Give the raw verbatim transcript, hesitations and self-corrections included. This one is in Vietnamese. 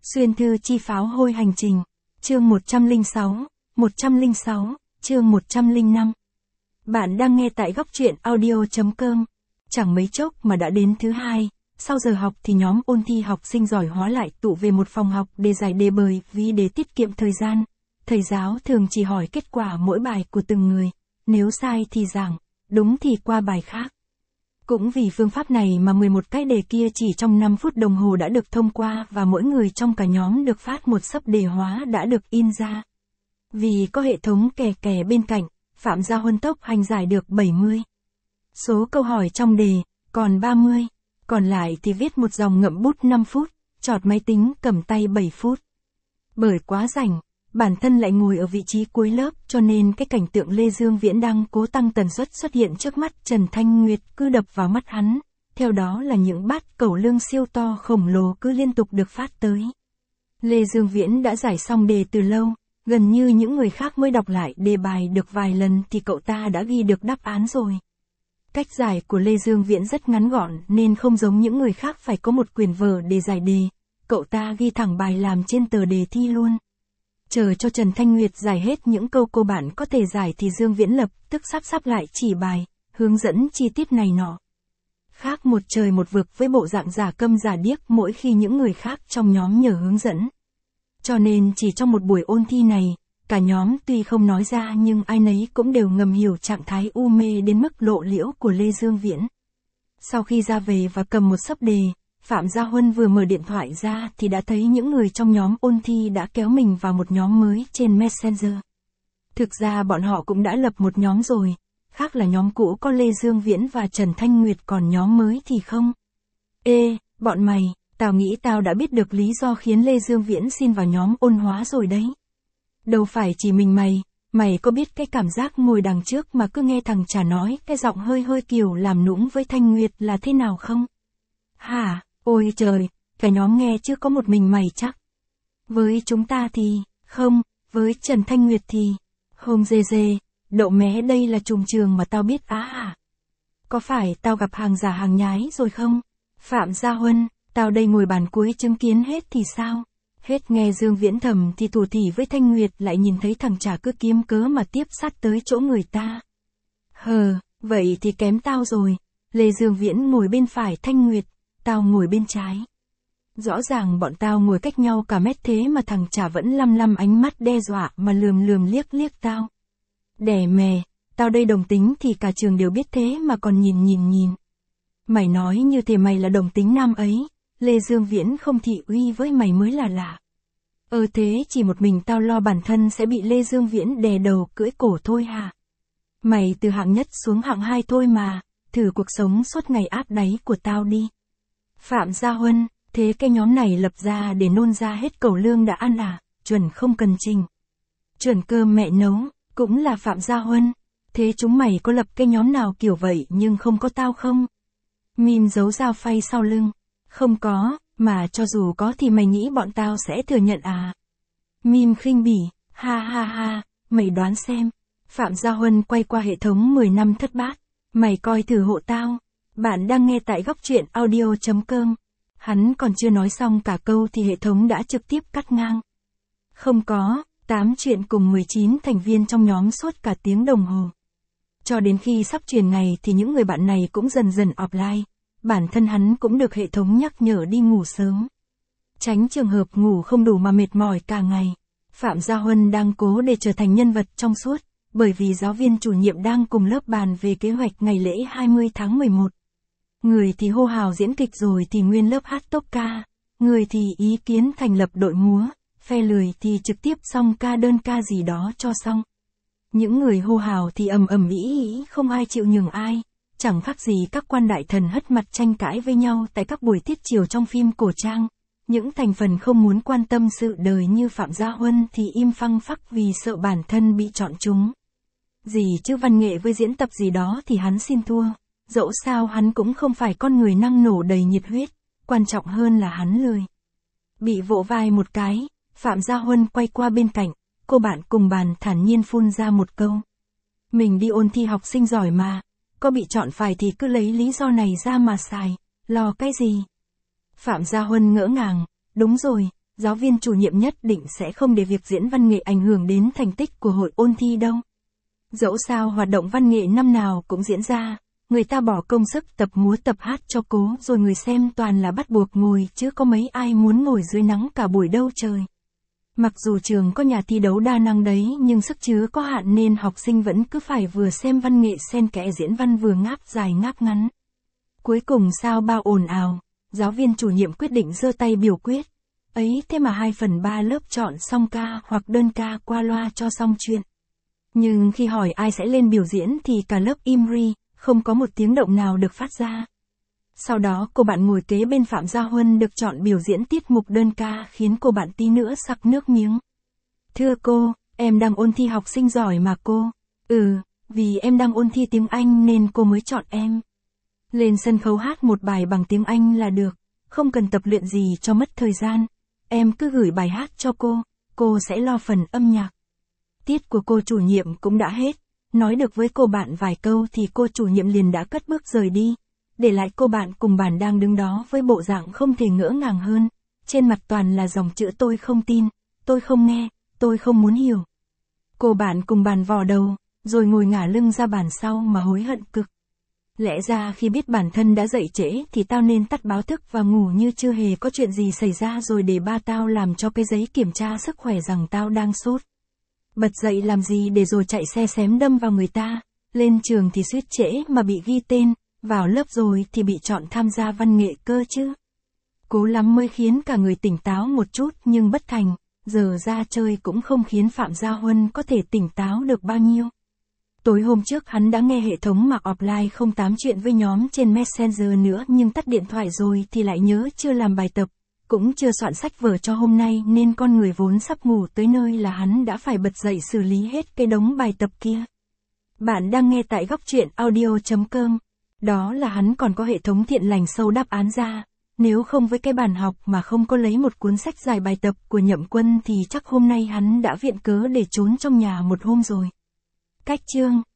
Xuyên thư chi pháo hôi hành trình. Chương một trăm lẻ sáu, một trăm lẻ sáu, chương một trăm lẻ năm. Bạn đang nghe tại góc truyện audio chấm com. Chẳng mấy chốc mà đã đến thứ hai, sau giờ học thì nhóm ôn thi học sinh giỏi hóa lại tụ về một phòng học để giải đề bởi vì để tiết kiệm thời gian. Thầy giáo thường chỉ hỏi kết quả mỗi bài của từng người, nếu sai thì giảng, đúng thì qua bài khác. Cũng vì phương pháp này mà mười một cái đề kia chỉ trong năm phút đồng hồ đã được thông qua và mỗi người trong cả nhóm được phát một sấp đề hóa đã được in ra. Vì có hệ thống kè kè bên cạnh, Phạm Gia Huân tốc hành giải được bảy mươi. Số câu hỏi trong đề, còn ba mươi, còn lại thì viết một dòng ngậm bút năm phút, chọt máy tính cầm tay bảy phút. Bởi quá rảnh, bản thân lại ngồi ở vị trí cuối lớp cho nên cái cảnh tượng Lê Dương Viễn đang cố tăng tần suất xuất hiện trước mắt Trần Thanh Nguyệt cứ đập vào mắt hắn, theo đó là những bát cẩu lương siêu to khổng lồ cứ liên tục được phát tới. Lê Dương Viễn đã giải xong đề từ lâu, gần như những người khác mới đọc lại đề bài được vài lần thì cậu ta đã ghi được đáp án rồi. Cách giải của Lê Dương Viễn rất ngắn gọn nên không giống những người khác phải có một quyển vở để giải đề, cậu ta ghi thẳng bài làm trên tờ đề thi luôn. Chờ cho Trần Thanh Nguyệt giải hết những câu cô bạn có thể giải thì Dương Viễn lập tức sắp sắp lại chỉ bài, hướng dẫn chi tiết này nọ. Khác một trời một vực với bộ dạng giả câm giả điếc mỗi khi những người khác trong nhóm nhờ hướng dẫn. Cho nên chỉ trong một buổi ôn thi này, cả nhóm tuy không nói ra nhưng ai nấy cũng đều ngầm hiểu trạng thái u mê đến mức lộ liễu của Lê Dương Viễn. Sau khi ra về và cầm một sấp đề, Phạm Gia Huân vừa mở điện thoại ra thì đã thấy những người trong nhóm ôn thi đã kéo mình vào một nhóm mới trên Messenger. Thực ra bọn họ cũng đã lập một nhóm rồi, khác là nhóm cũ có Lê Dương Viễn và Trần Thanh Nguyệt còn nhóm mới thì không. Ê, bọn mày, tao nghĩ tao đã biết được lý do khiến Lê Dương Viễn xin vào nhóm ôn hóa rồi đấy. Đâu phải chỉ mình mày, mày có biết cái cảm giác ngồi đằng trước mà cứ nghe thằng chả nói cái giọng hơi hơi kiểu làm nũng với Thanh Nguyệt là thế nào không? Hả? Ôi trời, cái nhóm nghe chứ có một mình mày chắc. Với chúng ta thì, không, với Trần Thanh Nguyệt thì, không dê dê, đậu mé đây là trùng trường mà tao biết á à. Có phải tao gặp hàng giả hàng nhái rồi không? Phạm Gia Huân, tao đây ngồi bàn cuối chứng kiến hết thì sao? Hết nghe Dương Viễn thầm thì thủ thỉ với Thanh Nguyệt lại nhìn thấy thằng chả cứ kiếm cớ mà tiếp sát tới chỗ người ta. Hờ, vậy thì kém tao rồi. Lê Dương Viễn ngồi bên phải Thanh Nguyệt, tao ngồi bên trái. Rõ ràng bọn tao ngồi cách nhau cả mét thế mà thằng chả vẫn lăm lăm ánh mắt đe dọa mà lườm lườm liếc liếc tao. Đẻ mè, tao đây đồng tính thì cả trường đều biết thế mà còn nhìn nhìn nhìn. Mày nói như thế mày là đồng tính nam ấy, Lê Dương Viễn không thị uy với mày mới là lạ. Ờ thế chỉ một mình tao lo bản thân sẽ bị Lê Dương Viễn đè đầu cưỡi cổ thôi hả? Mày từ hạng nhất xuống hạng hai thôi mà, thử cuộc sống suốt ngày áp đáy của tao đi. Phạm Gia Huân, thế cái nhóm này lập ra để nôn ra hết cẩu lương đã ăn à, chuẩn không cần trình. Chuẩn cơm mẹ nấu, cũng là Phạm Gia Huân, thế chúng mày có lập cái nhóm nào kiểu vậy nhưng không có tao không? Mìm giấu dao phay sau lưng, không có, mà cho dù có thì mày nghĩ bọn tao sẽ thừa nhận à? Mìm khinh bỉ, ha ha ha, mày đoán xem. Phạm Gia Huân quay qua hệ thống mười năm thất bát, mày coi thử hộ tao. Bạn đang nghe tại góc truyện audio chấm com. Hắn còn chưa nói xong cả câu thì hệ thống đã trực tiếp cắt ngang. Không có, tám chuyện cùng mười chín thành viên trong nhóm suốt cả tiếng đồng hồ. Cho đến khi sắp truyền ngày thì những người bạn này cũng dần dần offline. Bản thân hắn cũng được hệ thống nhắc nhở đi ngủ sớm. Tránh trường hợp ngủ không đủ mà mệt mỏi cả ngày. Phạm Gia Huân đang cố để trở thành nhân vật trong suốt, bởi vì giáo viên chủ nhiệm đang cùng lớp bàn về kế hoạch ngày lễ hai mươi tháng mười một. Người thì hô hào diễn kịch rồi thì nguyên lớp hát tốp ca, người thì ý kiến thành lập đội múa, phe lười thì trực tiếp xong ca đơn ca gì đó cho xong. Những người hô hào thì ầm ầm ĩ ĩ không ai chịu nhường ai, chẳng khác gì các quan đại thần hất mặt tranh cãi với nhau tại các buổi tiết chiều trong phim cổ trang. Những thành phần không muốn quan tâm sự đời như Phạm Gia Huân thì im phăng phắc vì sợ bản thân bị chọn chúng. Gì chứ văn nghệ với diễn tập gì đó thì hắn xin thua. Dẫu sao hắn cũng không phải con người năng nổ đầy nhiệt huyết, quan trọng hơn là hắn lười. Bị vỗ vai một cái, Phạm Gia Huân quay qua bên cạnh, cô bạn cùng bàn thản nhiên phun ra một câu. Mình đi ôn thi học sinh giỏi mà, có bị chọn phải thì cứ lấy lý do này ra mà xài, lo cái gì? Phạm Gia Huân ngỡ ngàng, đúng rồi, giáo viên chủ nhiệm nhất định sẽ không để việc diễn văn nghệ ảnh hưởng đến thành tích của hội ôn thi đâu. Dẫu sao hoạt động văn nghệ năm nào cũng diễn ra, người ta bỏ công sức tập múa tập hát cho cố rồi người xem toàn là bắt buộc ngồi chứ có mấy ai muốn ngồi dưới nắng cả buổi đâu trời. Mặc dù trường có nhà thi đấu đa năng đấy nhưng sức chứa có hạn nên học sinh vẫn cứ phải vừa xem văn nghệ xen kẽ diễn văn vừa ngáp dài ngáp ngắn. Cuối cùng sao bao ồn ào, giáo viên chủ nhiệm quyết định giơ tay biểu quyết. Ấy thế mà hai phần ba lớp chọn song ca hoặc đơn ca qua loa cho xong chuyện. Nhưng khi hỏi ai sẽ lên biểu diễn thì cả lớp im ri, không có một tiếng động nào được phát ra. Sau đó cô bạn ngồi kế bên Phạm Gia Huân được chọn biểu diễn tiết mục đơn ca khiến cô bạn tí nữa sặc nước miếng. Thưa cô, em đang ôn thi học sinh giỏi mà cô. Ừ, vì em đang ôn thi tiếng Anh nên cô mới chọn em. Lên sân khấu hát một bài bằng tiếng Anh là được, không cần tập luyện gì cho mất thời gian. Em cứ gửi bài hát cho cô, cô sẽ lo phần âm nhạc. Tiết của cô chủ nhiệm cũng đã hết, nói được với cô bạn vài câu thì cô chủ nhiệm liền đã cất bước rời đi, để lại cô bạn cùng bàn đang đứng đó với bộ dạng không thể ngỡ ngàng hơn, trên mặt toàn là dòng chữ tôi không tin, tôi không nghe, tôi không muốn hiểu. Cô bạn cùng bàn vò đầu, rồi ngồi ngả lưng ra bàn sau mà hối hận cực. Lẽ ra khi biết bản thân đã dậy trễ thì tao nên tắt báo thức và ngủ như chưa hề có chuyện gì xảy ra rồi để ba tao làm cho cái giấy kiểm tra sức khỏe rằng tao đang sốt. Bật dậy làm gì để rồi chạy xe xém đâm vào người ta, lên trường thì suýt trễ mà bị ghi tên, vào lớp rồi thì bị chọn tham gia văn nghệ cơ chứ. Cố lắm mới khiến cả người tỉnh táo một chút nhưng bất thành, giờ ra chơi cũng không khiến Phạm Gia Huân có thể tỉnh táo được bao nhiêu. Tối hôm trước hắn đã nghe hệ thống mặc offline không tám chuyện với nhóm trên Messenger nữa nhưng tắt điện thoại rồi thì lại nhớ chưa làm bài tập, cũng chưa soạn sách vở cho hôm nay nên con người vốn sắp ngủ tới nơi là hắn đã phải bật dậy xử lý hết cái đống bài tập kia. Bạn đang nghe tại góc truyện audio chấm com. Đó là hắn còn có hệ thống thiện lành sâu đáp án ra, nếu không với cái bàn học mà không có lấy một cuốn sách dài bài tập của Nhậm Quân thì chắc hôm nay hắn đã viện cớ để trốn trong nhà một hôm rồi. Cách chương